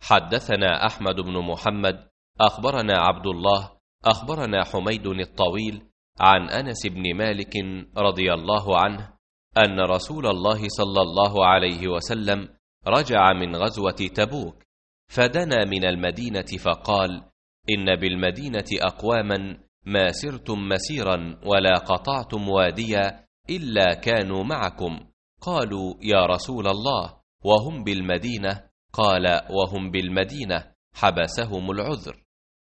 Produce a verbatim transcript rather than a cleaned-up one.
حدثنا أحمد بن محمد أخبرنا عبد الله أخبرنا حميد الطويل عن أنس بن مالك رضي الله عنه أن رسول الله صلى الله عليه وسلم رجع من غزوة تبوك، فدنا من المدينة فقال: إن بالمدينة أقواما ما سرتم مسيرا ولا قطعتم واديا إلا كانوا معكم. قالوا: يا رسول الله، وهم بالمدينة؟ قال: وهم بالمدينة حبسهم العذر.